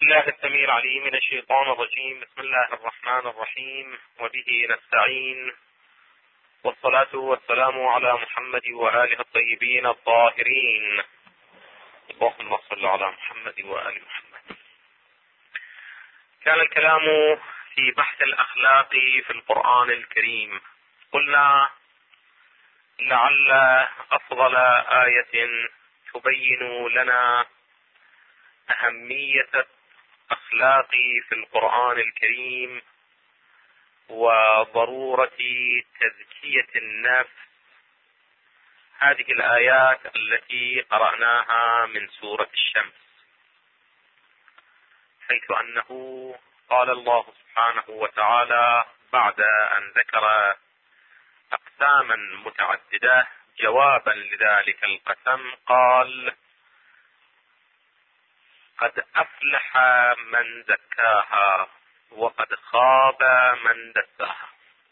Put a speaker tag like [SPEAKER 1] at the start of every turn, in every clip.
[SPEAKER 1] بالله السميع العليم من الشيطان الرجيم. بسم الله الرحمن الرحيم، وبه نستعين، والصلاة والسلام على محمد وآله الطيبين الطاهرين. اللهم صل على محمد وآل محمد. كان الكلام في بحث الأخلاق في القرآن الكريم. قلنا لعل أفضل آية تبين لنا أهمية الأخلاق في القرآن الكريم وضرورة تزكية النفس هذه الآيات التي قرأناها من سورة الشمس، حيث أنه قال الله سبحانه وتعالى بعد أن ذكر أقساما متعددة جوابا لذلك القسم، قال: قد أفلح من زكاها وقد خاب من دساها.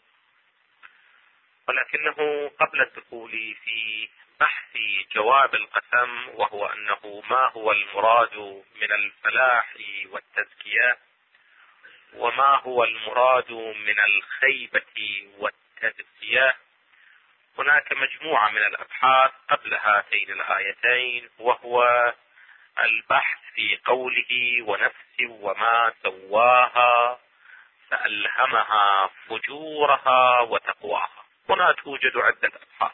[SPEAKER 1] ولكنه قبل الدخول في بحث جواب القسم، وهو أنه ما هو المراد من الفلاح والتزكية وما هو المراد من الخيبة والتدسية، هناك مجموعة من الأبحاث قبل هاتين الآيتين، وهو البحث في قوله: ونفس وما سواها فألهمها فجورها وتقواها. هنا توجد عدة أبحاث.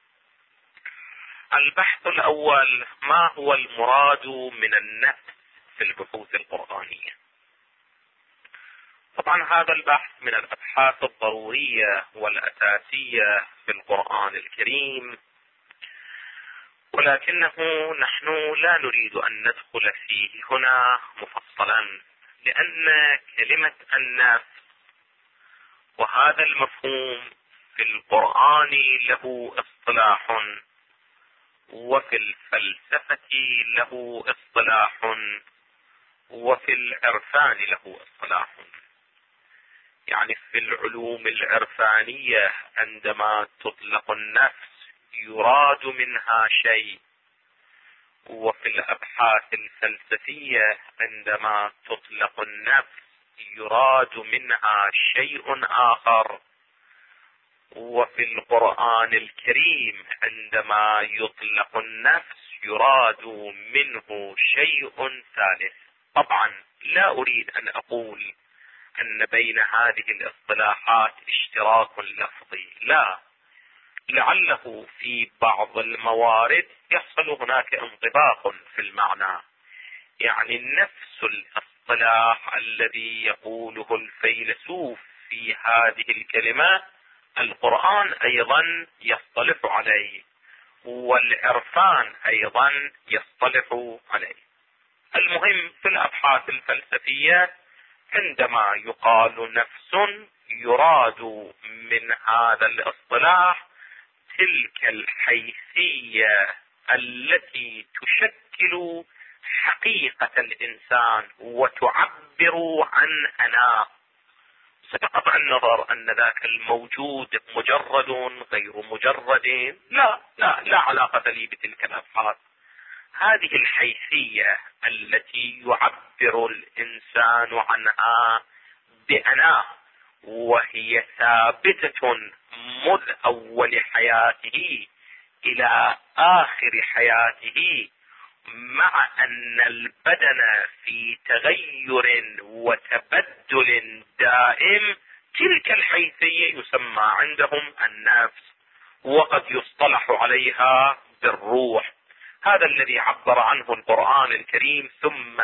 [SPEAKER 1] البحث الأول: ما هو المراد من النفس في البحوث القرآنية؟ طبعا هذا البحث من الأبحاث الضرورية والأساسية في القرآن الكريم، ولكنه نحن لا نريد أن ندخل فيه هنا مفصلا، لأن كلمة النفس وهذا المفهوم في القرآن له اصطلاح، وفي الفلسفة له اصطلاح، وفي العرفان له اصطلاح. يعني في العلوم العرفانية عندما تطلق النفس يراد منها شيء، وفي الأبحاث الفلسفية عندما تطلق النفس يراد منها شيء آخر، وفي القرآن الكريم عندما يطلق النفس يراد منه شيء ثالث. طبعا لا أريد أن أقول أن بين هذه الاصطلاحات اشتراك لفظي، لا، لعله في بعض الموارد يحصل هناك انطباق في المعنى. يعني نفس الاصطلاح الذي يقوله الفيلسوف في هذه الكلمة القرآن أيضا يصطلح عليه، والعرفان أيضا يصطلح عليه. المهم في الأبحاث الفلسفية عندما يقال نفس يراد من هذا الاصطلاح تلك الحيثية التي تشكل حقيقة الإنسان وتعبر عن أنا، بقطع النظر أن ذاك الموجود مجرد غير مجرد، لا علاقة لي بتلك الأبحاث. هذه الحيثية التي يعبر الإنسان عنها بأنا، وهي ثابتة منذ أول حياته إلى آخر حياته، مع أن البدن في تغير وتبدل دائم، تلك الحيثية يسمى عندهم النفس، وقد يصطلح عليها بالروح. هذا الذي عبر عنه القرآن الكريم: ثم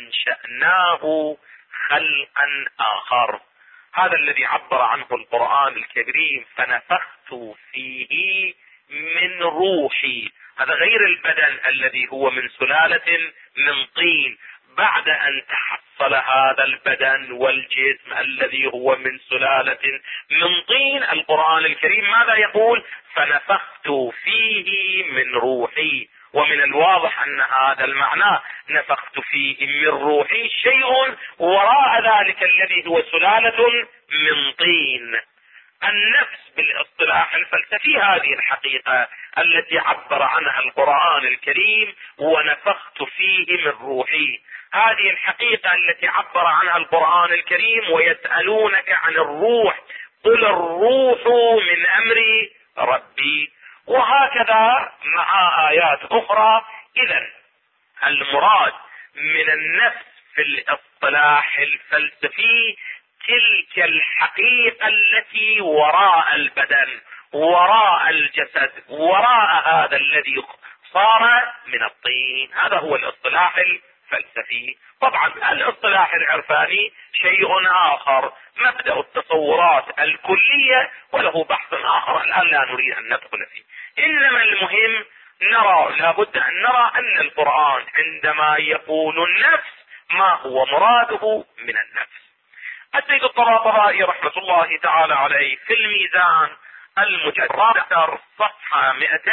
[SPEAKER 1] أنشأناه خلقا آخر. هذا الذي عبر عنه القرآن الكريم: فنفخت فيه من روحي. هذا غير البدن الذي هو من سلالة من طين. بعد أن تحصل هذا البدن والجسم الذي هو من سلالة من طين، القرآن الكريم ماذا يقول؟ فنفخت فيه من روحي. ومن الواضح أن هذا المعنى نفخت فيه من روحي شيء وراء ذلك الذي هو سلالة من طين. النفس بالاصطلاح الفلسفي هذه الحقيقة التي عبر عنها القرآن الكريم: ونفخت فيه من روحي. هذه الحقيقة التي عبر عنها القرآن الكريم: ويسألونك عن الروح قل الروح من أمر ربي. وهكذا مع آيات أخرى. إذن المراد من النفس في الاصطلاح الفلسفي تلك الحقيقة التي وراء البدن، وراء الجسد، وراء هذا الذي صار من الطين. هذا هو الاصطلاح الفلسفي. طبعا الاصطلاح العرفاني شيء آخر، مبدأ التصورات الكلية، وله بحث آخر الآن لا نريد أن ندخل فيه. إنما المهم لابد أن نرى أن القرآن عندما يقول النفس ما هو مراده من النفس. السيد الطباطبائي رحمة الله تعالى عليه في الميزان المجرد صفحة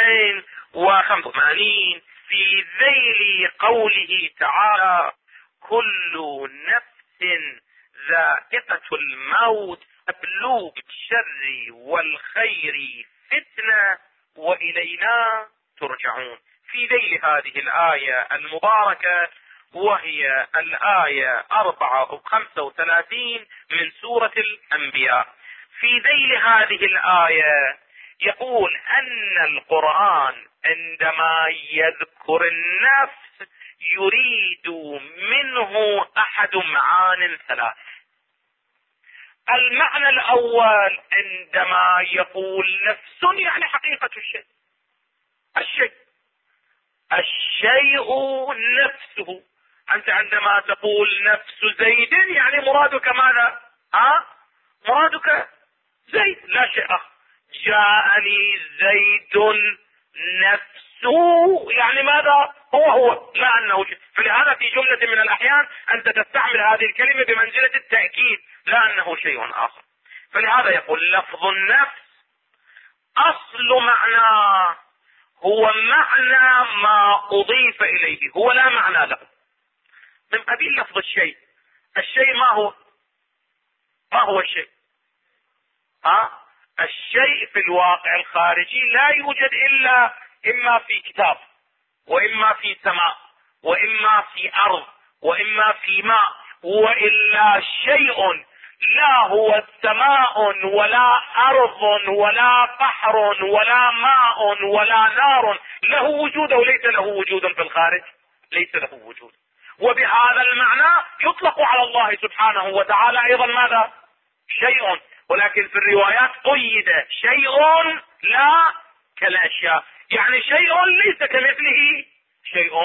[SPEAKER 1] 285 في ذيل قوله تعالى: كل نفس ذائقة الموت أبلوغ الشر والخير فتنة وإلينا ترجعون. في ذيل هذه الآية المباركة، وهي الآية 35 من سورة الأنبياء، في ذيل هذه الآية يقول أن القرآن عندما يذكر النفس يريد منه أحد معان ثلاث. المعنى الأول عندما يقول نفس يعني حقيقة الشيء، الشيء نفسه. أنت عندما تقول نفس زيد يعني مرادك ماذا؟ مرادك زيد، لا شيء آخر. جاءني زيد نفسه يعني ماذا؟ هو لا أنه شيء. فلهذا في جملة من الأحيان أنت تستعمل هذه الكلمة بمنزلة التأكيد، لا أنه شيء آخر. فلهذا يقول لفظ النفس أصل معناه هو معنى ما أضيف إليه، هو لا معنى له، من قبيل لفظ الشيء. الشيء ما هو الشيء؟ الشيء في الواقع الخارجي لا يوجد إلا إما في كتاب، وإما في سماء، وإما في أرض، وإما في ماء، وإلا شيء لا هو سماء ولا أرض ولا بحر ولا ماء ولا نار له وجود أو ليس له وجود في الخارج، ليس له وجود. وبهذا المعنى يطلق على الله سبحانه وتعالى أيضا ماذا؟ شيء، ولكن في الروايات قيد شيء لا كالأشياء، يعني شيء ليس كمثله شيء.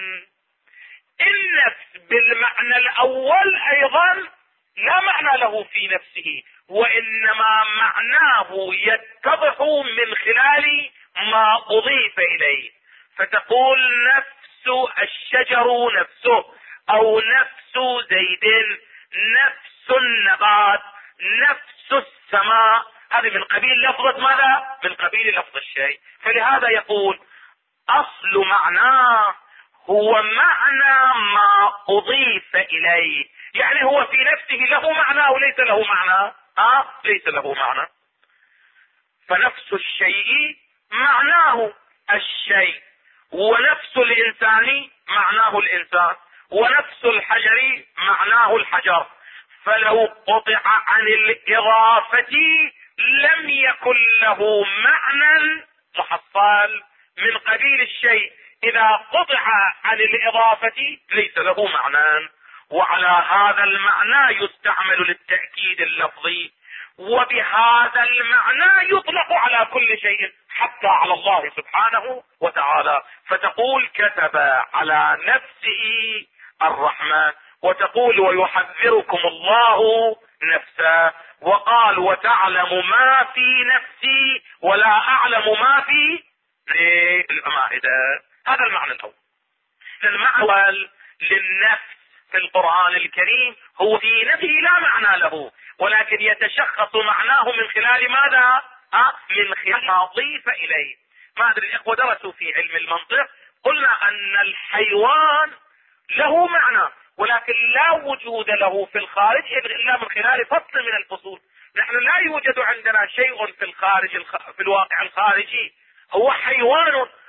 [SPEAKER 1] النفس بالمعنى الأول أيضا لا معنى له في نفسه، وإنما معناه يتضح من خلال ما أضيف إليه. فتقول نفس الشجر نفسه، أو نفس زيد، نفس النبات، نفس السماء، هذه من قبيل لفظة ماذا؟ من قبيل لفظ الشيء. فلهذا يقول أصل معناه هو معنى ما أضيف إليه، يعني هو في نفسه له معنى وليس له معنى، ليس له معنى. فنفس الشيء معناه الشيء، ونفس الإنسان معناه الإنسان، ونفس الحجر معناه الحجر. فلو قطع عن الإضافة لم يكن له معنى محصل من قبيل الشيء. إذا قطع عن الإضافة ليس له معنى، وعلى هذا المعنى يستعمل للتأكيد اللفظي، وبهذا المعنى يطلق على كل شيء حتى على الله سبحانه وتعالى. فتقول كتب على نفسه الرحمة، وتقول ويحذركم الله نفسه، وقال وتعلم ما في نفسي ولا أعلم ما في المائدة. هذا المعنى الأول. المعنى للنفس في القرآن الكريم هو في نفسه لا معنى له، ولكن يتشخص معناه من خلال ماذا؟ من خلال ما أضيف إليه. ما أدري الإخوة درسوا في علم المنطق، قلنا أن الحيوان له معنى ولكن لا وجود له في الخارج إلا من خلال فصل من الفصول. نحن لا يوجد عندنا شيء في الخارج في الواقع الخارجي، هو حيوان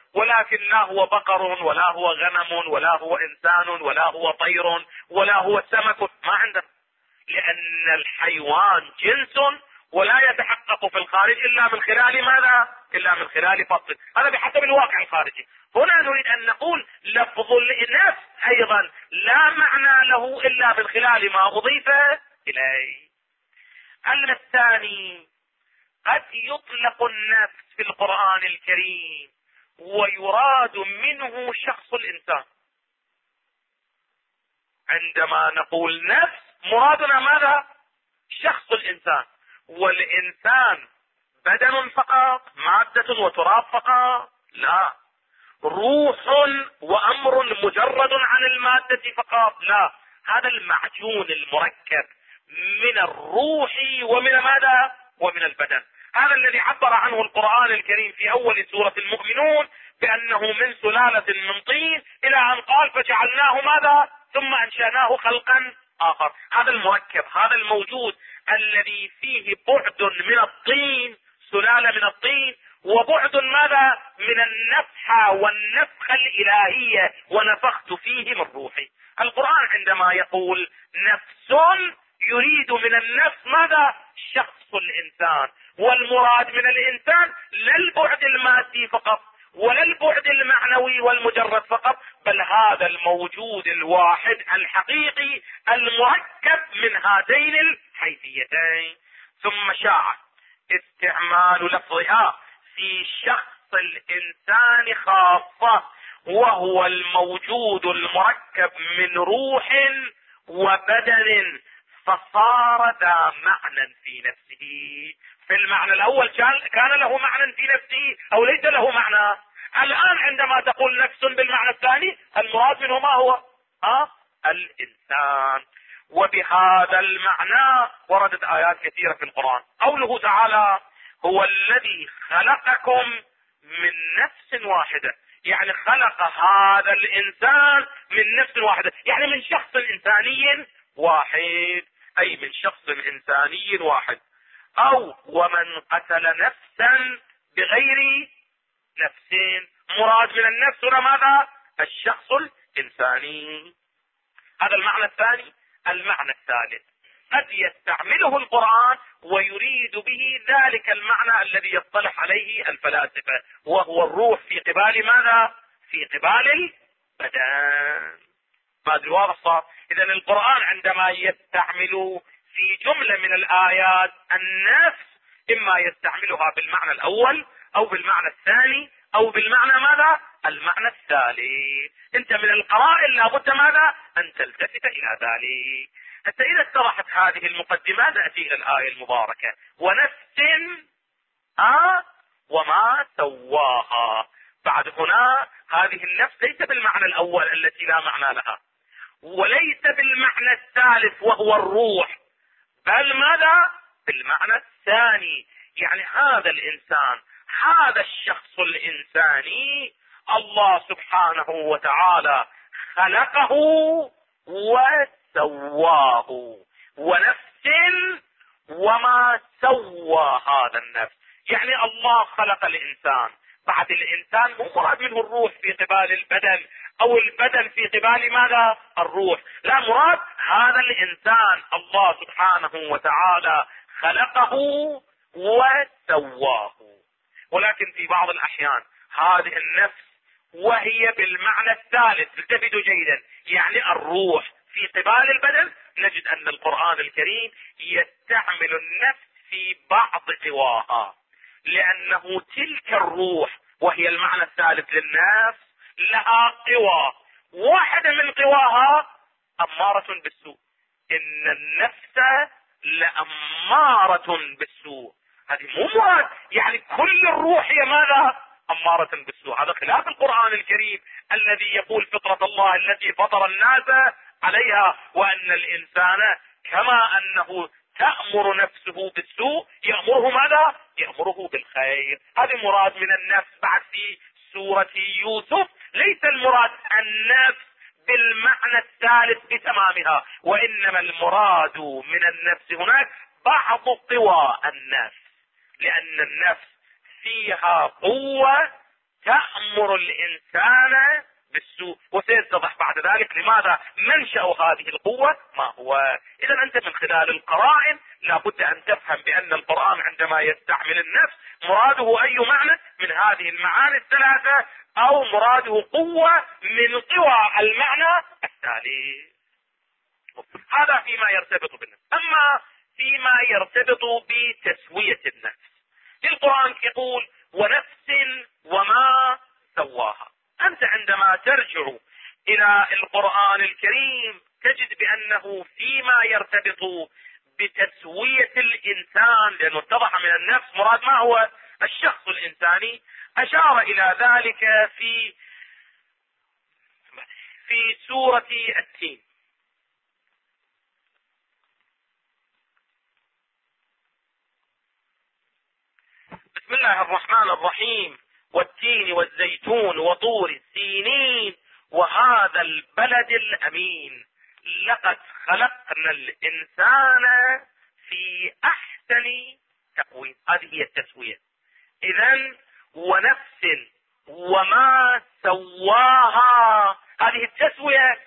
[SPEAKER 1] ولكن لا هو بقر ولا هو غنم ولا هو انسان ولا هو طير ولا هو سمك، ما عندنا، لان الحيوان جنس ولا يتحقق في الخارج الا من خلال ماذا؟ الا من خلال فصل، هذا بحسب الواقع الخارجي. هنا نريد ان نقول لفظ النفس ايضا لا معنى له الا من خلال ما اضيف اليه. الامر الثاني، قد يطلق النفس في القرآن الكريم ويراد منه شخص الانسان. عندما نقول نفس مرادنا ماذا؟ شخص الانسان، والانسان بدن فقط، مادة وتراب فقط؟ لا. روح وامر مجرد عن المادة فقط؟ لا. هذا المعجون المركب من الروح ومن ماذا؟ ومن البدن. هذا الذي عبر عنه القرآن الكريم في اول سورة المؤمنون بانه من سلالة من طين الى ان قال فجعلناه ماذا؟ ثم انشأناه خلقا اخر. هذا المركب، هذا الموجود الذي فيه بعد من الطين، سلالة من الطين، وبعد ماذا؟ من النفحة والنفخة الالهية، ونفخت فيه من روحي. القرآن عندما يقول نفس يريد من النفس ماذا؟ شخص الانسان، والمراد من الانسان لا البعد المادي فقط ولا البعد المعنوي والمجرد فقط، بل هذا الموجود الواحد الحقيقي المركب من هاتين الحيثيتين. ثم شاع استعمال لفظها في شخص الانسان خاصة، وهو الموجود المركب من روح وبدن، فصار ذا معنى في نفسه. في المعنى الاول كان له معنى في نفسه او ليس له معنى. الان عندما تقول نفس بالمعنى الثاني، المراد منه ما هو؟ الانسان. وبهذا المعنى وردت ايات كثيرة في القرآن. قوله تعالى هو الذي خلقكم من نفس واحدة، يعني خلق هذا الانسان من نفس واحدة، يعني من شخص انساني واحد، اي من شخص انساني واحد. او ومن قتل نفسا بغير نفس، مراد من النفس هنا ماذا؟ الشخص الانساني. هذا المعنى الثاني. المعنى الثالث قد يستعمله القرآن ويريد به ذلك المعنى الذي يصطلح عليه الفلاسفة، وهو الروح في قبال ماذا؟ في قبال البدن. ما ادري واضح صار؟ اذا القرآن عندما يستعمل في جملة من الآيات النفس، اما يستعملها بالمعنى الاول او بالمعنى الثاني او بالمعنى ماذا؟ المعنى الثالث. انت من القرائن لابد ماذا؟ ان تلتفت الى ذلك. حتى اذا اتضحت هذه المقدمة نأتي الى الآية المباركة ونفس وما سواها. بعد هنا هذه النفس ليس بالمعنى الاول التي لا معنى لها، وليس بالمعنى الثالث وهو الروح، بل ماذا؟ بالمعنى الثاني. يعني هذا الانسان، هذا الشخص الانساني الله سبحانه وتعالى خلقه وسواه. ونفس وما سوى هذا النفس، يعني الله خلق الانسان، بعد الانسان مو مراد منه الروح في قبال البدن او البدن في قبال ماذا؟ الروح، لا، مراد هذا الانسان الله سبحانه وتعالى خلقه وسواه. ولكن في بعض الاحيان هذه النفس وهي بالمعنى الثالث، التفتوا جيدا، يعني الروح في قبال البدن، نجد ان القرآن الكريم يستعمل النفس في بعض قواها، لانه تلك الروح وهي المعنى الثالث للنفس لها قوى، واحدة من قواها أمارة بالسوء. إن النفس لأمارة بالسوء، هذه مو مراد يعني كل الروح هي ماذا؟ أمارة بالسوء. هذا خلاف القرآن الكريم الذي يقول فطرة الله التي فطر الناس عليها، وأن الإنسان كما أنه تأمر نفسه بالسوء يأمره ماذا؟ يأمره بالخير. هذا مراد من النفس. بعد في سورة يوسف ليس المراد النفس بالمعنى الثالث بتمامها، وإنما المراد من النفس هناك بعض قوى النفس، لأن النفس فيها قوة تأمر الإنسان بالسوء، وسيتضح بعد ذلك لماذا منشأ هذه القوة ما هو. إذا أنت من خلال القرائن لابد أن تفهم بأن القرآن عندما يستعمل النفس مراده أي معنى من هذه المعاني الثلاثة، أو مراده قوة من قوى المعنى التالي. هذا فيما يرتبط بالنفس. أما فيما يرتبط بتسوية النفس، القرآن يقول ونفس وما سواها. أنت عندما ترجع إلى القرآن الكريم تجد بأنه فيما يرتبط بتسوية الإنسان، لأنه اتضح من النفس مراد ما هو الشخص الإنساني، أشار إلى ذلك في سورة التين. بسم الله الرحمن الرحيم: والتين والزيتون وطور سينين وهذا البلد الأمين لقد خلقنا الإنسان في أحسن تقويم. هذه هي التسوية. إذن ونفس وما سواها، هذه التسوية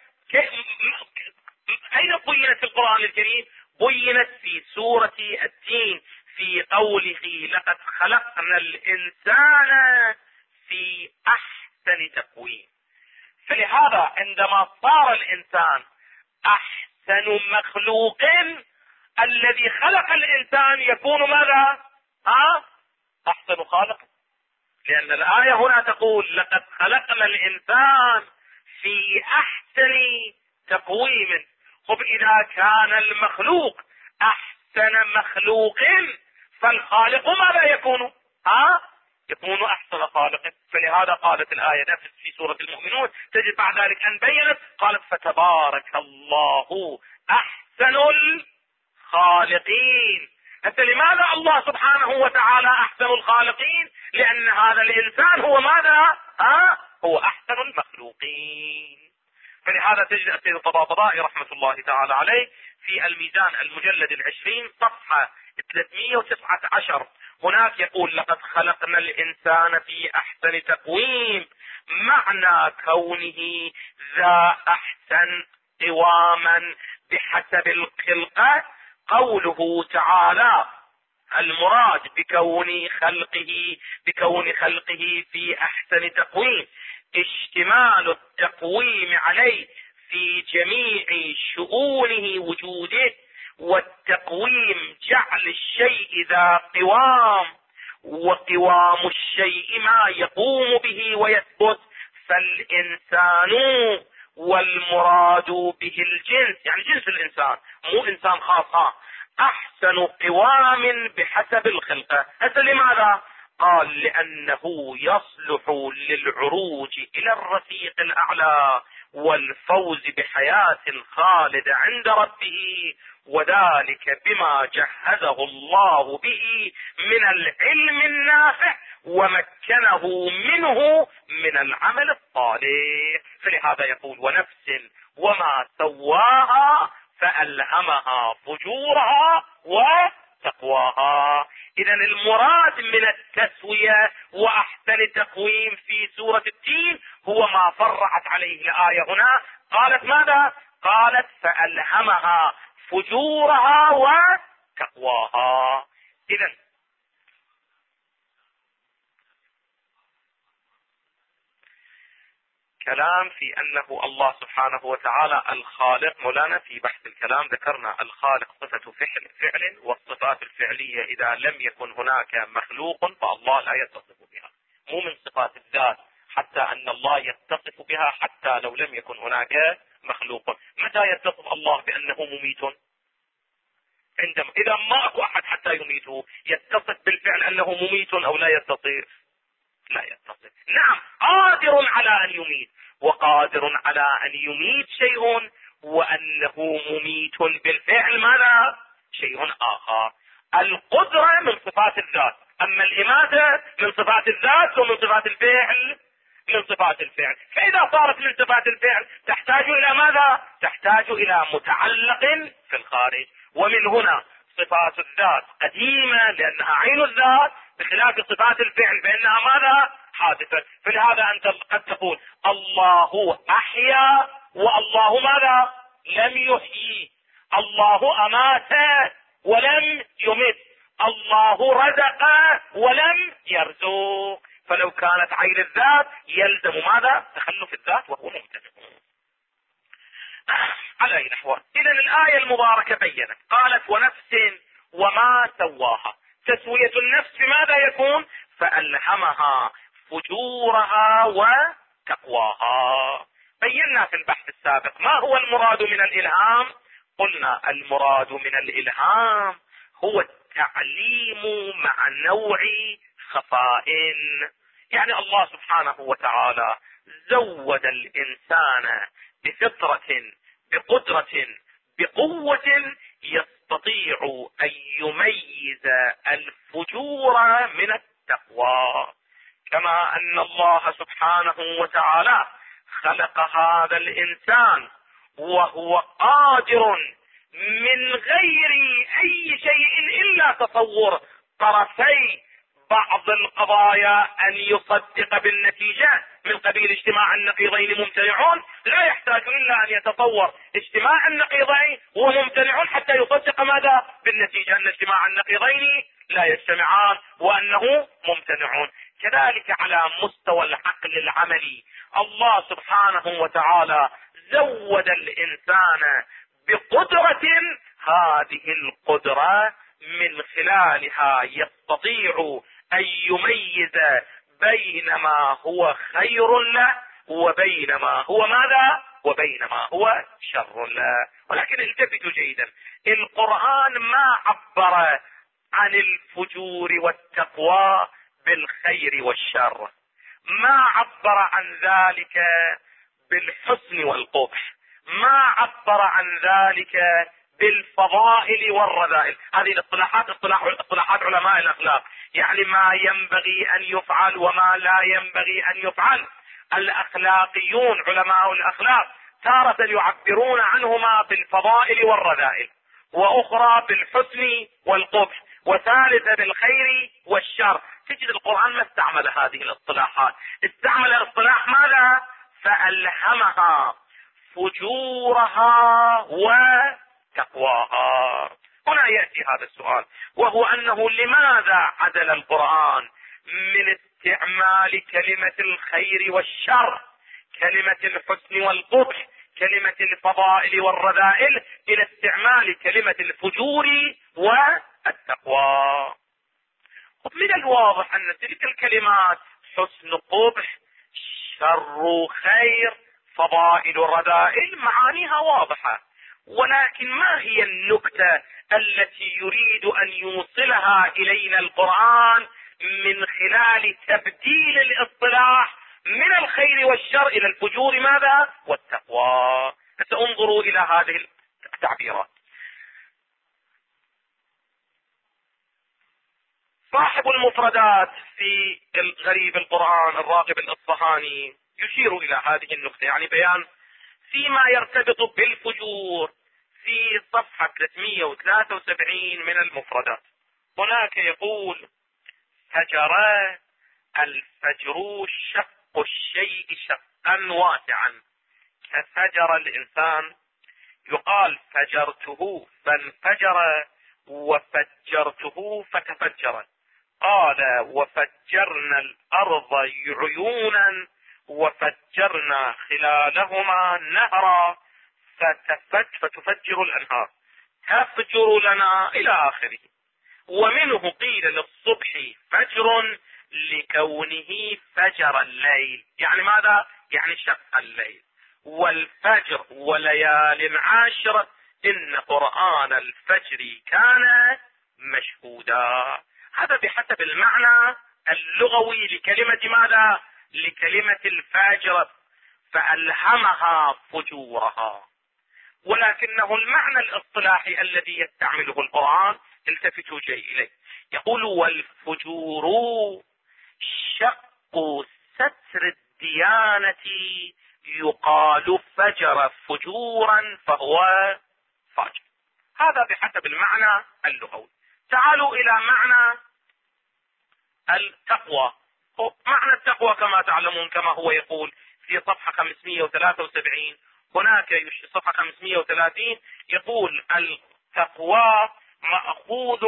[SPEAKER 1] أين بينت في القرآن الكريم؟ بينت في سورة التين في قوله لقد خلقنا الإنسان في أحسن تقويم. فلهذا عندما صار الإنسان أحسن مخلوق، الذي خلق الإنسان يكون ماذا؟ أحسن خالق، لأن الآية هنا تقول لقد خلقنا الإنسان في أحسن تقويم. خب إذا كان المخلوق أحسن مخلوق فالخالق ماذا يكون؟ يكون أحسن خالق. فلهذا قالت الآية نفس في سورة المؤمنون، تجد بعد ذلك أن بينت قالت فتبارك الله أحسن الخالقين. حتى لماذا الله سبحانه وتعالى أحسن الخالقين؟ لأن هذا الإنسان هو ماذا؟ هو أحسن المخلوقين. فلهذا تجد السيد الطباطبائي رحمة الله تعالى عليه في الميزان المجلد 20 صفحة 319 هناك يقول لقد خلقنا الإنسان في أحسن تقويم، معنى كونه ذا أحسن قواما بحسب الخلقة قوله تعالى المراد بكون خلقه في أحسن تقويم اشتمال التقويم عليه في جميع شؤونه وجوده، والتقويم جعل الشيء ذا قوام، وقوام الشيء ما يقوم به ويثبت، فالإنسان والمراد به الجنس، يعني جنس الإنسان مو إنسان خاص، أحسن قوام بحسب الخلقة. هذا لماذا؟ قال لأنه يصلح للعروج إلى الرفيق الأعلى والفوز بحياة خالدة عند ربه، وذلك بما جهزه الله به من العلم النافع ومكنه منه من العمل الصالح. فلهذا يقول ونفس وما سواها فألهمها فجورها وتقواها. إذا المراد من التسوية وأحسن تقويم في سورة التين هو ما فرعت عليه الآية هنا. قالت ماذا؟ قالت فألهمها فجورها وتقواها. إذا كلام في أنه الله سبحانه وتعالى الخالق. مولانا في بحث الكلام ذكرنا الخالق صفة فعل، والصفات الفعلية إذا لم يكن هناك مخلوق فالله لا يتصف بها، مو من صفات الذات حتى أن الله يتصف بها حتى لو لم يكن هناك مخلوق. متى يتصف الله بأنه مميت؟ عندما إذا ما أكو أحد حتى يميته يتصف بالفعل أنه مميت أو لا يتصف؟ لا يتصف. نعم قادر على أن يميت، وقادر على أن يميت شيء، وأنه مميت بالفعل ماذا؟ شيء آخر. القدرة من صفات الذات، أما الإماتة من صفات الذات ومن صفات الفعل من صفات الفعل. فإذا صارت من صفات الفعل تحتاج إلى ماذا؟ تحتاج إلى متعلق في الخارج. ومن هنا صفات الذات قديمة لأنها عين الذات، بخلاف صفات الفعل فإنها ماذا؟ حادثة. فلهذا أنت قد تقول الله أحيا والله ماذا؟ لم يحيي. الله أمات ولم يمت. الله رزق ولم يرزق. فلو كانت عين الذات يلزم ماذا؟ تخلف الذات وهو ممتنع. على أي نحو. إذن الآية المباركة بيّنت، قالت ونفس وما سواها. تسوية النفس بماذا يكون؟ فألهمها فجورها وتقواها. بينا في البحث السابق ما هو المراد من الإلهام. قلنا المراد من الإلهام هو التعليم مع نوع خفاء. يعني الله سبحانه وتعالى زود الإنسان بفطرة، بقدرة، بقوة يستطيع أن يميز الفجور من التقوى. كما أن الله سبحانه وتعالى خلق هذا الإنسان وهو قادر من غير أي شيء إلا تصور طرفي بعض القضايا أن يصدق بالنتيجة من قبيل اجتماع النقيضين ممتنعون. لا يحتاج إلا أن يتصور اجتماع النقيضين وممتنعون حتى يصدق ماذا؟ بالنتيجة أن اجتماع النقيضين لا يجتمعان وأنه ممتنعون. كذلك على مستوى العقل العملي الله سبحانه وتعالى زود الإنسان بقدرة، هذه القدرة من خلالها يستطيع أن يميز بين ما هو خير له وبين ما هو ماذا؟ وبين ما هو شر له. ولكن التفتوا جيدا، القرآن ما عبر عن الفجور والتقوى بالخير والشر، ما عبر عن ذلك بالحسن والقبح، ما عبر عن ذلك بالفضائل والرذائل. هذه اصطلاحات علماء الأخلاق، يعني ما ينبغي أن يفعل وما لا ينبغي أن يفعل. الأخلاقيون علماء الأخلاق تارة يعبرون عنهما بالفضائل والرذائل، وأخرى بالحسن والقبح، وثالثة بالخير والشر. تجد القرآن ما استعمل هذه الاصطلاحات، استعمل اصطلاح ماذا؟ فألهمها فجورها وتقواها. هنا يأتي هذا السؤال، وهو أنه لماذا عدل القرآن من استعمال كلمة الخير والشر، كلمة الحسن والقبح، كلمة الفضائل والرذائل، إلى استعمال كلمة الفجور والتقوى؟ من الواضح أن تلك الكلمات حسن قبح، شر خير، فضائل رذائل، معانيها واضحة، ولكن ما هي النكتة التي يريد أن يوصلها إلينا القرآن من خلال تبديل الاصطلاح من الخير والشر إلى الفجور ماذا؟ والتقوى. سأنظروا إلى هذه التعبيرات. صاحب المفردات في غريب القرآن الراغب الإصفهاني يشير إلى هذه النقطة، يعني بيان فيما يرتبط بالفجور في صفحة 373 من المفردات. هناك يقول: فجر الفجر شق الشيء شقا واسعا، كفجر الإنسان. يقال فجرته فانفجر وفجرته فتفجر. قال وفجرنا الأرض عيونا وفجرنا خلالهما نهرا فتفجر الأنهار تفجر لنا إلى آخره. ومنه قيل للصبح فجر لكونه فجر الليل، يعني ماذا؟ يعني شق الليل. والفجر وليال عشر إن قرآن الفجر كان مشهودا. هذا بحسب المعنى اللغوي لكلمة ماذا؟ لكلمة الفجر، فألهمها فجورها. ولكنه المعنى الاصطلاحي الذي يستعمله القرآن التفتوا إليه، يقول: والفجور شق ستر الديانة يقال فجر فجورا فهو فاجر. هذا بحسب المعنى اللغوي. تعالوا إلى معنى التقوى. معنى التقوى كما تعلمون كما هو يقول في صفحة 573 هناك صفحة 530 يقول التقوى مأخوذ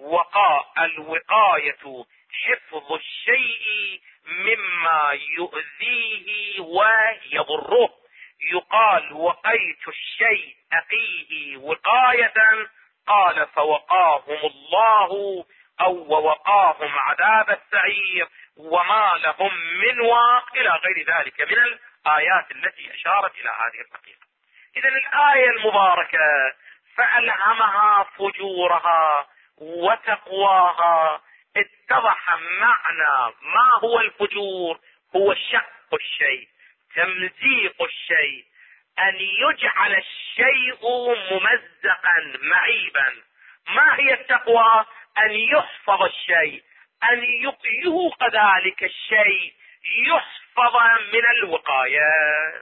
[SPEAKER 1] الوقاية حفظ الشيء مما يؤذيه ويضره. يقال وقيت الشيء أقيه وقاية، قال فوقاهم الله أو ووقاهم عذاب السعير وما لهم من واق إلى غير ذلك من الآيات التي أشارت إلى هذه الحقيقة. إذن الآية المباركة فألهمها فجورها وتقواها. اتضح معنى ما هو الفجور، هو شق الشيء، تمزيق الشيء، أن يجعل الشيء ممزقا معيبا. ما هي التقوى؟ أن يحفظ الشيء، أن يوق ذلك الشيء، يحفظ من الوقاية.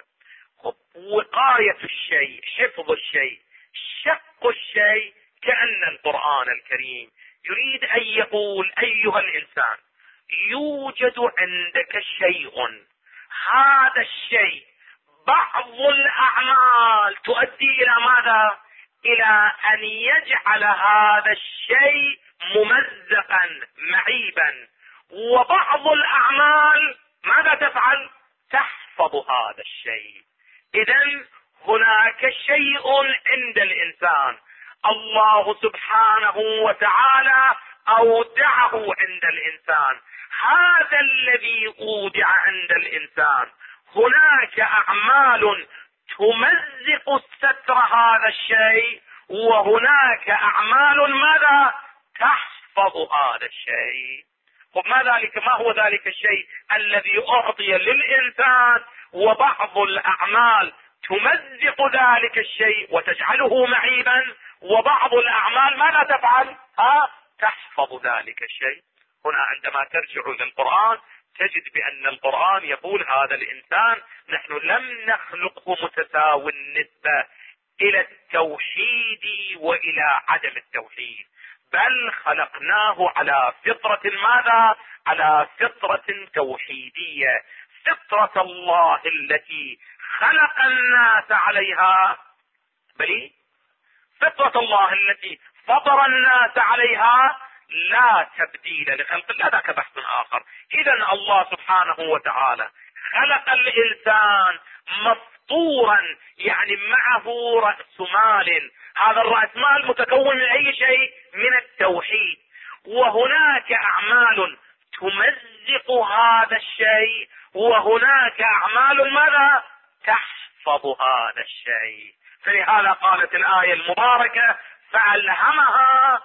[SPEAKER 1] وقاية الشيء، حفظ الشيء، شق الشيء. كأن القرآن الكريم يريد أن يقول أيها الإنسان يوجد عندك شيء، هذا الشيء بعض الأعمال تؤدي إلى ماذا؟ إلى أن يجعل هذا الشيء ممزقا معيبا، وبعض الأعمال ماذا تفعل؟ تحفظ هذا الشيء. إذن هناك شيء عند الإنسان الله سبحانه وتعالى أودعه عند الإنسان، هذا الذي أودع عند الإنسان هناك أعمال تمزق ستر هذا الشيء، وهناك أعمال ماذا؟ تحفظ هذا الشيء. ما هو ذلك الشيء الذي أعطي للإنسان؟ وبعض الأعمال تمزق ذلك الشيء وتجعله معيبا، وبعض الأعمال ماذا تفعل؟ تحفظ ذلك الشيء. هنا عندما ترجع إلى القرآن تجد بأن القرآن يقول هذا الإنسان نحن لم نخلقه متساوي النسبة إلى التوحيد وإلى عدم التوحيد، بل خلقناه على فطرة ماذا؟ على فطرة توحيدية، فطرة الله التي خلق الناس عليها، بل فطرة الله التي فطر الناس عليها لا تبديل لخلق الله. ذاك بحث آخر. إذن الله سبحانه وتعالى خلق الإنسان مفطورا، يعني معه رأس مال، هذا الرأس مال متكون من أي شيء؟ من التوحيد. وهناك أعمال تمزق هذا الشيء، وهناك أعمال ماذا؟ تحفظ هذا الشيء. فلهذا قالت الآية المباركة فألهمها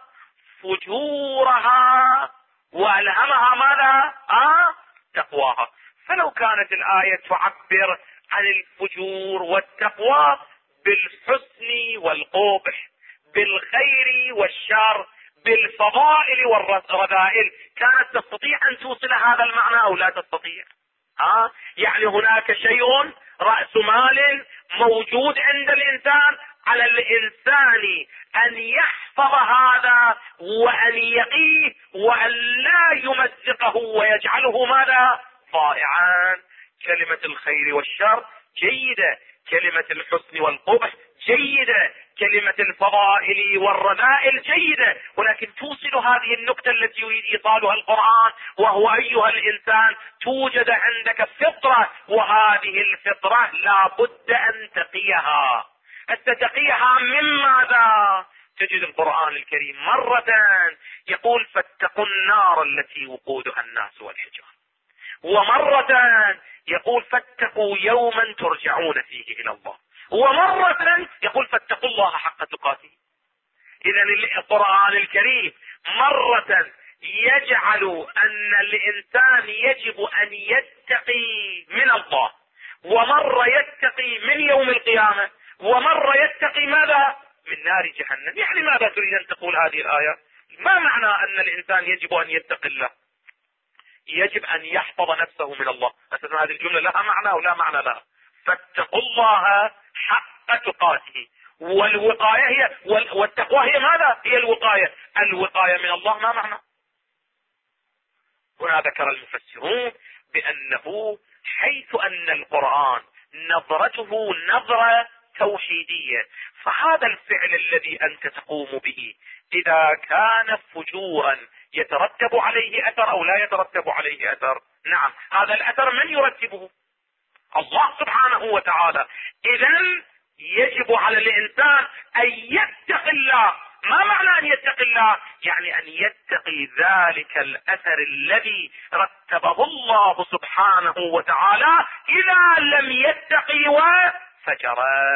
[SPEAKER 1] فجورها وألهمها ماذا؟ تقواها. فلو كانت الآية تعبر عن الفجور والتقوى بالحسن والقبح، بالخير والشر، بالفضائل والرذائل، كانت تستطيع أن توصل هذا المعنى أو لا تستطيع؟ يعني هناك شيء رأس مال موجود عند الإنسان، على الإنسان أن يحفظ هذا وأن يقيه وأن لا يمزقه ويجعله ماذا؟ ضائعا. كلمة الخير والشر جيدة، كلمة الحسن والقبح جيدة، كلمة الفضائل والرذائل جيدة، ولكن توصل هذه النكتة التي يريد إيصالها القرآن، وهو أيها الإنسان توجد عندك فطرة، وهذه الفطرة لا بد أن تقيها. تقيها من ماذا؟ تجد القرآن الكريم مرة يقول فاتقوا النار التي وقودها الناس والحجارة، ومرة يقول فاتقوا يوما ترجعون فيه إلى الله، ومرة يقول فاتقوا الله حق تقاته. إذن القرآن الكريم مرة يجعل أن الإنسان يجب أن يتقي من الله، ومرة يتقي من يوم القيامة، ومرة يتقي ماذا؟ من نار جهنم. يعني ماذا تريد أن تقول هذه الآية؟ ما معنى أن الإنسان يجب أن يتقي الله؟ يجب أن يحفظ نفسه من الله. أساسا هذه الجملة لها معنى ولا معنى لها. فاتقوا الله حق تقاته، والوقاية هي والتقوى هي ماذا؟ هي الوقاية. الوقاية من الله ما معنى؟ هنا ذكر المفسرون بأنه حيث أن القرآن نظرته نظرة توحيدية، فهذا الفعل الذي أنت تقوم به إذا كان فجورا يترتب عليه أثر أو لا يترتب عليه أثر؟ نعم، هذا الأثر من يرتبه؟ الله سبحانه وتعالى. إذن يجب على الإنسان أن يتقي الله. ما معنى أن يتقي الله؟ يعني أن يتقي ذلك الأثر الذي رتبه الله سبحانه وتعالى إذا لم يتقي وفجر.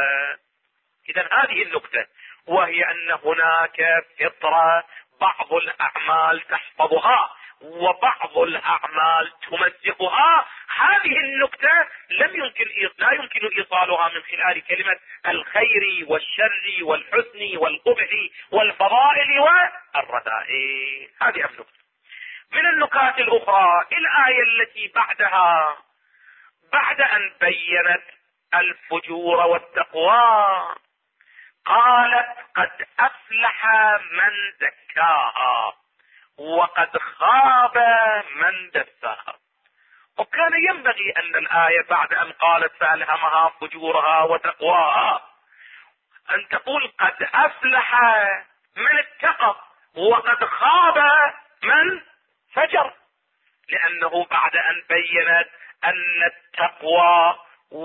[SPEAKER 1] إذن هذه النقطة، وهي أن هناك فطرة بعض الأعمال تحفظها وبعض الأعمال تمزقها. هذه النقطة لا يمكن إيصالها من خلال كلمة الخير والشر والحسن والقبح والفضائل والرذائل. هذه النقطة. من النقاط الأخرى الآية التي بعدها، بعد أن بينت الفجور والتقوى قالت قد أفلح من زكاها وقد خاب من دساها. وكان ينبغي أن الآية بعد أن قالت فألهمها فجورها وتقواها أن تقول قد أفلح من اتقى وقد خاب من فجر، لأنه بعد أن بينت أن التقوى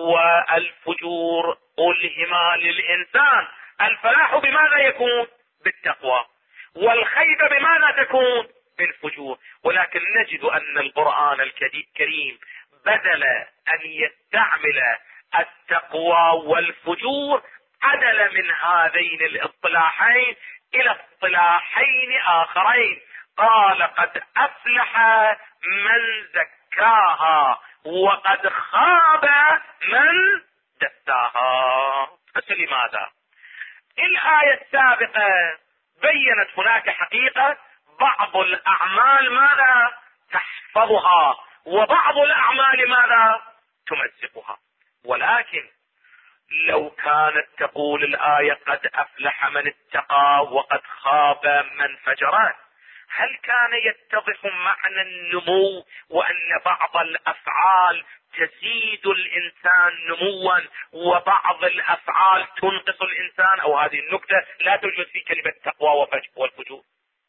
[SPEAKER 1] والفجور ألهما للإنسان. الفلاح بماذا يكون؟ بالتقوى، والخيبة بماذا تكون؟ بالفجور. ولكن نجد أن القرآن الكريم بدل أن يستعمل التقوى والفجور عدل من هذين الاصطلاحين إلى اصطلاحين آخرين. قال قد أفلح من زكاها وقد خاب من دساها. لماذا؟ الآية السابقة بينت هناك حقيقة بعض الأعمال ماذا تحفظها وبعض الأعمال ماذا تمزقها. ولكن لو كانت تقول الآية قد أفلح من اتقى وقد خاب من فجر، هل كان يتضح معنى النمو وأن بعض الأفعال تزيد الإنسان نموا وبعض الأفعال تنقص الإنسان؟ أو هذه النكتة لا توجد في كلمة التقوى والفجور.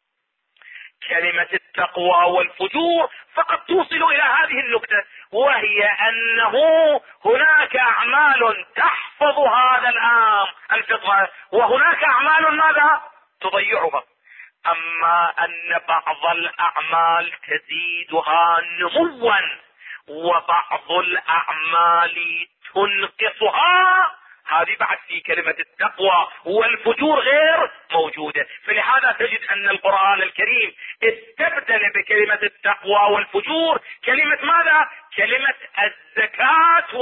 [SPEAKER 1] كلمة التقوى والفجور فقط توصل إلى هذه النكتة، وهي أنه هناك أعمال تحفظ هذا الفطرة وهناك أعمال ماذا تضيعها. أما أن بعض الأعمال تزيدها نموا وبعض الأعمال تنقصها، هذه بعد في كلمة التقوى والفجور غير موجودة. فلهذا تجد أن القرآن الكريم استبدل بكلمة التقوى والفجور كلمة ماذا؟ كلمة الزكاة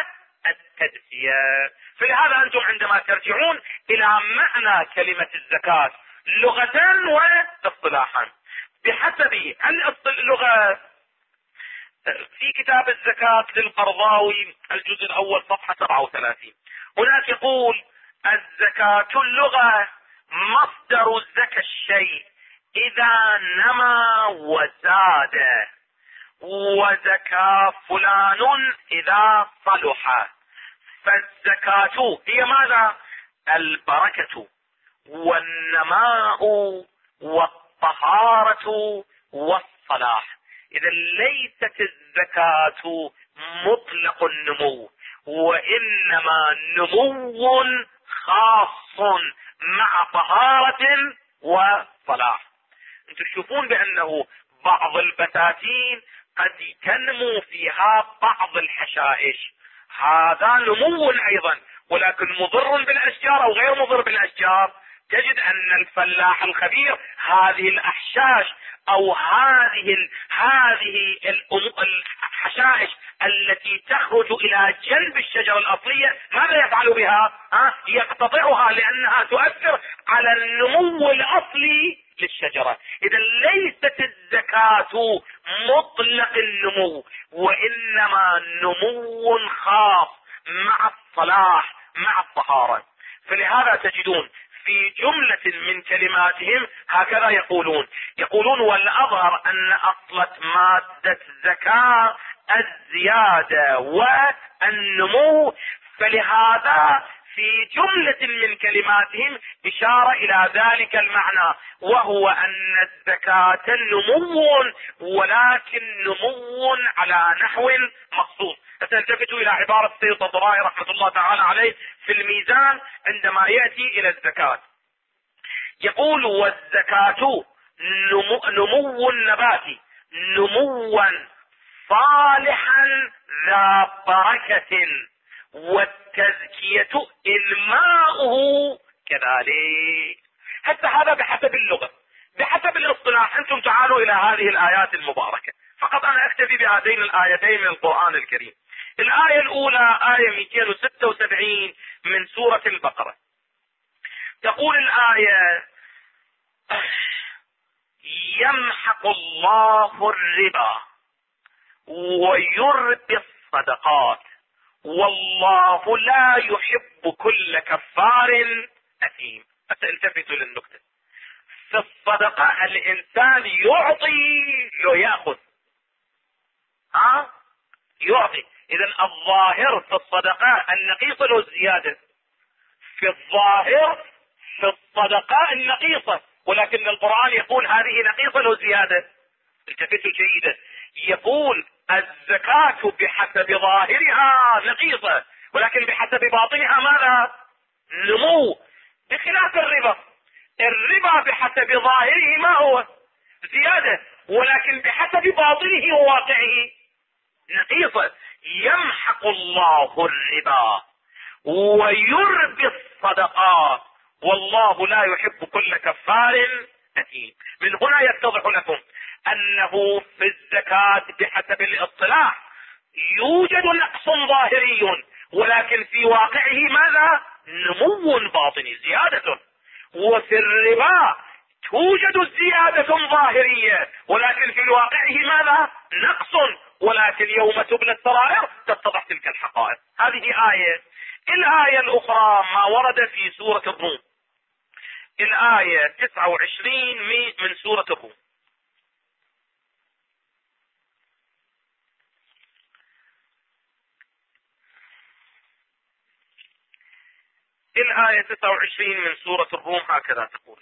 [SPEAKER 1] والتدسية. فلهذا أنتم عندما ترجعون إلى معنى كلمة الزكاة لغة واصطلاحا بحسب اللغة، في كتاب الزكاة للقرضاوي الجزء الأول صفحة 37 هناك يقول الزكاة اللغة مصدر زكى الشيء إذا نما وزاد، وزكى فلان إذا صلح. فالزكاة هي ماذا؟ البركة والنماء والطهارة والصلاح. إذا ليست الزكاة مطلق النمو، وإنما نمو خاص مع طهارة وصلاح. انتم تشوفون بأنه بعض البساتين قد تنمو فيها بعض الحشائش، هذا نمو أيضا، ولكن مضر بالأشجار أو غير مضر بالأشجار. تجد أن الفلاح الخبير هذه الأحشاش أو هذه الحشائش التي تخرج إلى جنب الشجرة الأصلية ماذا يفعل بها؟ يقتطعها، لأنها تؤثر على النمو الأصلي للشجرة. إذا ليست الزكاة مطلق النمو، وإنما نمو خاص مع الصلاح مع الطهارة. فلهذا تجدون في جملة من كلماتهم هكذا يقولون والأظهر أن أصل مادة الزكاة الزيادة والنمو، فلهذا في جملة من كلماتهم إشارة إلى ذلك المعنى، وهو أن الزكاة نمو، ولكن نمو على نحو مخصوص. ستلتفتوا إلى عبارة السيد الضرائي رحمة الله تعالى عليه في الميزان عندما يأتي إلى الزكاة، يقول والزكاة نمو النبات نموا صالحا ذا بركة، والتزكية إنماؤه كذلك. حتى هذا بحسب اللغة، بحسب الاصطلاح. أنتم تعالوا إلى هذه الآيات المباركة، فقط أنا أكتفي بهاتين الآيتين من القرآن الكريم. الآية الأولى آية 276 من سورة البقرة، تقول الآية يمحق الله الربا ويربي الصدقات والله لا يحب كل كفار أثيم. التفتوا للنكتة، في الصدقة الإنسان يعطي لو يأخذ، يعطي. إذن الظاهر في الصدقة النقيصة لو الزيادة، في الظاهر في الصدقة النقيصة، ولكن القرآن يقول هذه نقيصة لو زيادة. التفتوا جيدا، يقول الزكاة بحسب ظاهرها نقيصة، ولكن بحسب باطنها ماذا؟ نمو. بخلاف الربا، الربا بحسب ظاهره ما هو؟ زيادة، ولكن بحسب باطنه وواقعه نقيصة. يمحق الله الربا ويربي الصدقات والله لا يحب كل كفار أثيم. من هنا يتضح لكم أنه في الزكاة بحسب الاصطلاح يوجد نقص ظاهري، ولكن في واقعه ماذا؟ نمو باطني، زيادة. وفي الربا توجد زيادة ظاهرية، ولكن في واقعه ماذا؟ نقص، ولكن يوم تبلى السرائر تتضح تلك الحقائق. هذه آية. الآية الأخرى ما ورد في سورة الروم، الآية 29 من سورة الروم. الآية 29 من سورة الروم هكذا تقول: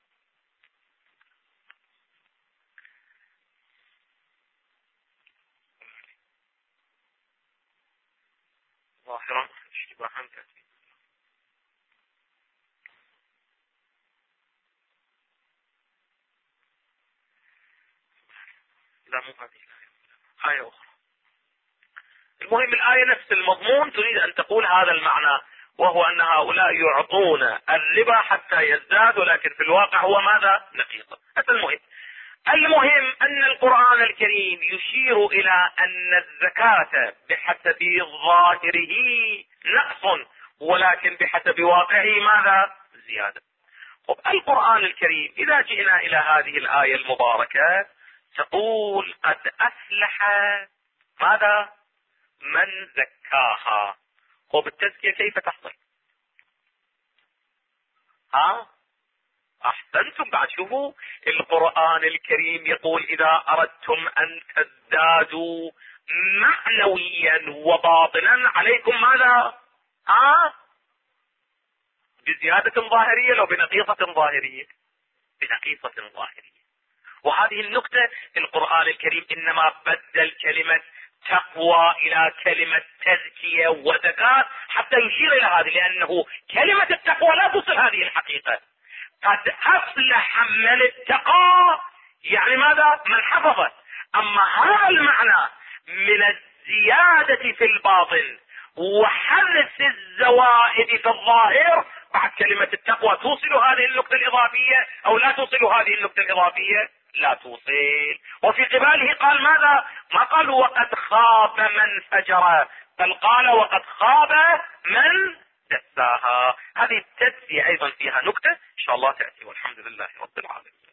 [SPEAKER 1] ظاهرا اشتباها كثير. لا مو هذه الآية، آية أخرى. المهم الآية نفس المضمون تريد أن تقول هذا المعنى، وهو أن هؤلاء يعطون الربا حتى يزداد، ولكن في الواقع هو ماذا؟ نقيصة. هذا المهم أن القرآن الكريم يشير إلى أن الزكاة بحسب ظاهره نقص، ولكن بحسب واقعه ماذا؟ زيادة. القرآن الكريم إذا جئنا إلى هذه الآية المباركة تقول قد أفلح ماذا؟ من زكاها. التزكية كيف تحصل؟ أحسنتم. بعد شوفوا القرآن الكريم يقول إذا أردتم أن تزدادوا معنويا وباطنا عليكم ماذا؟ بزيادة ظاهرية لو بنقيصة ظاهرية؟ بنقيصة ظاهرية. وهذه النقطة القرآن الكريم إنما بدل كلمة تقوى إلى كلمة تزكية وزكاة حتى يشير إلى هذه، لأنه كلمة التقوى لا توصل هذه الحقيقة. قد أفلح من اتقى، يعني ماذا؟ من حفظ. أما هذا المعنى من الزيادة في الباطن وحرس الزوائد في الظاهر، بعد كلمة التقوى توصل هذه النقطة الإضافية أو لا توصل هذه النقطة الإضافية؟ لا توصل. وفي قباله قال ماذا؟ ما قال وقد خاب من فجر، بل قال وقد خاب من دساها. هذه التدسية أيضا فيها نكتة إن شاء الله تأتي، والحمد لله رب العالمين.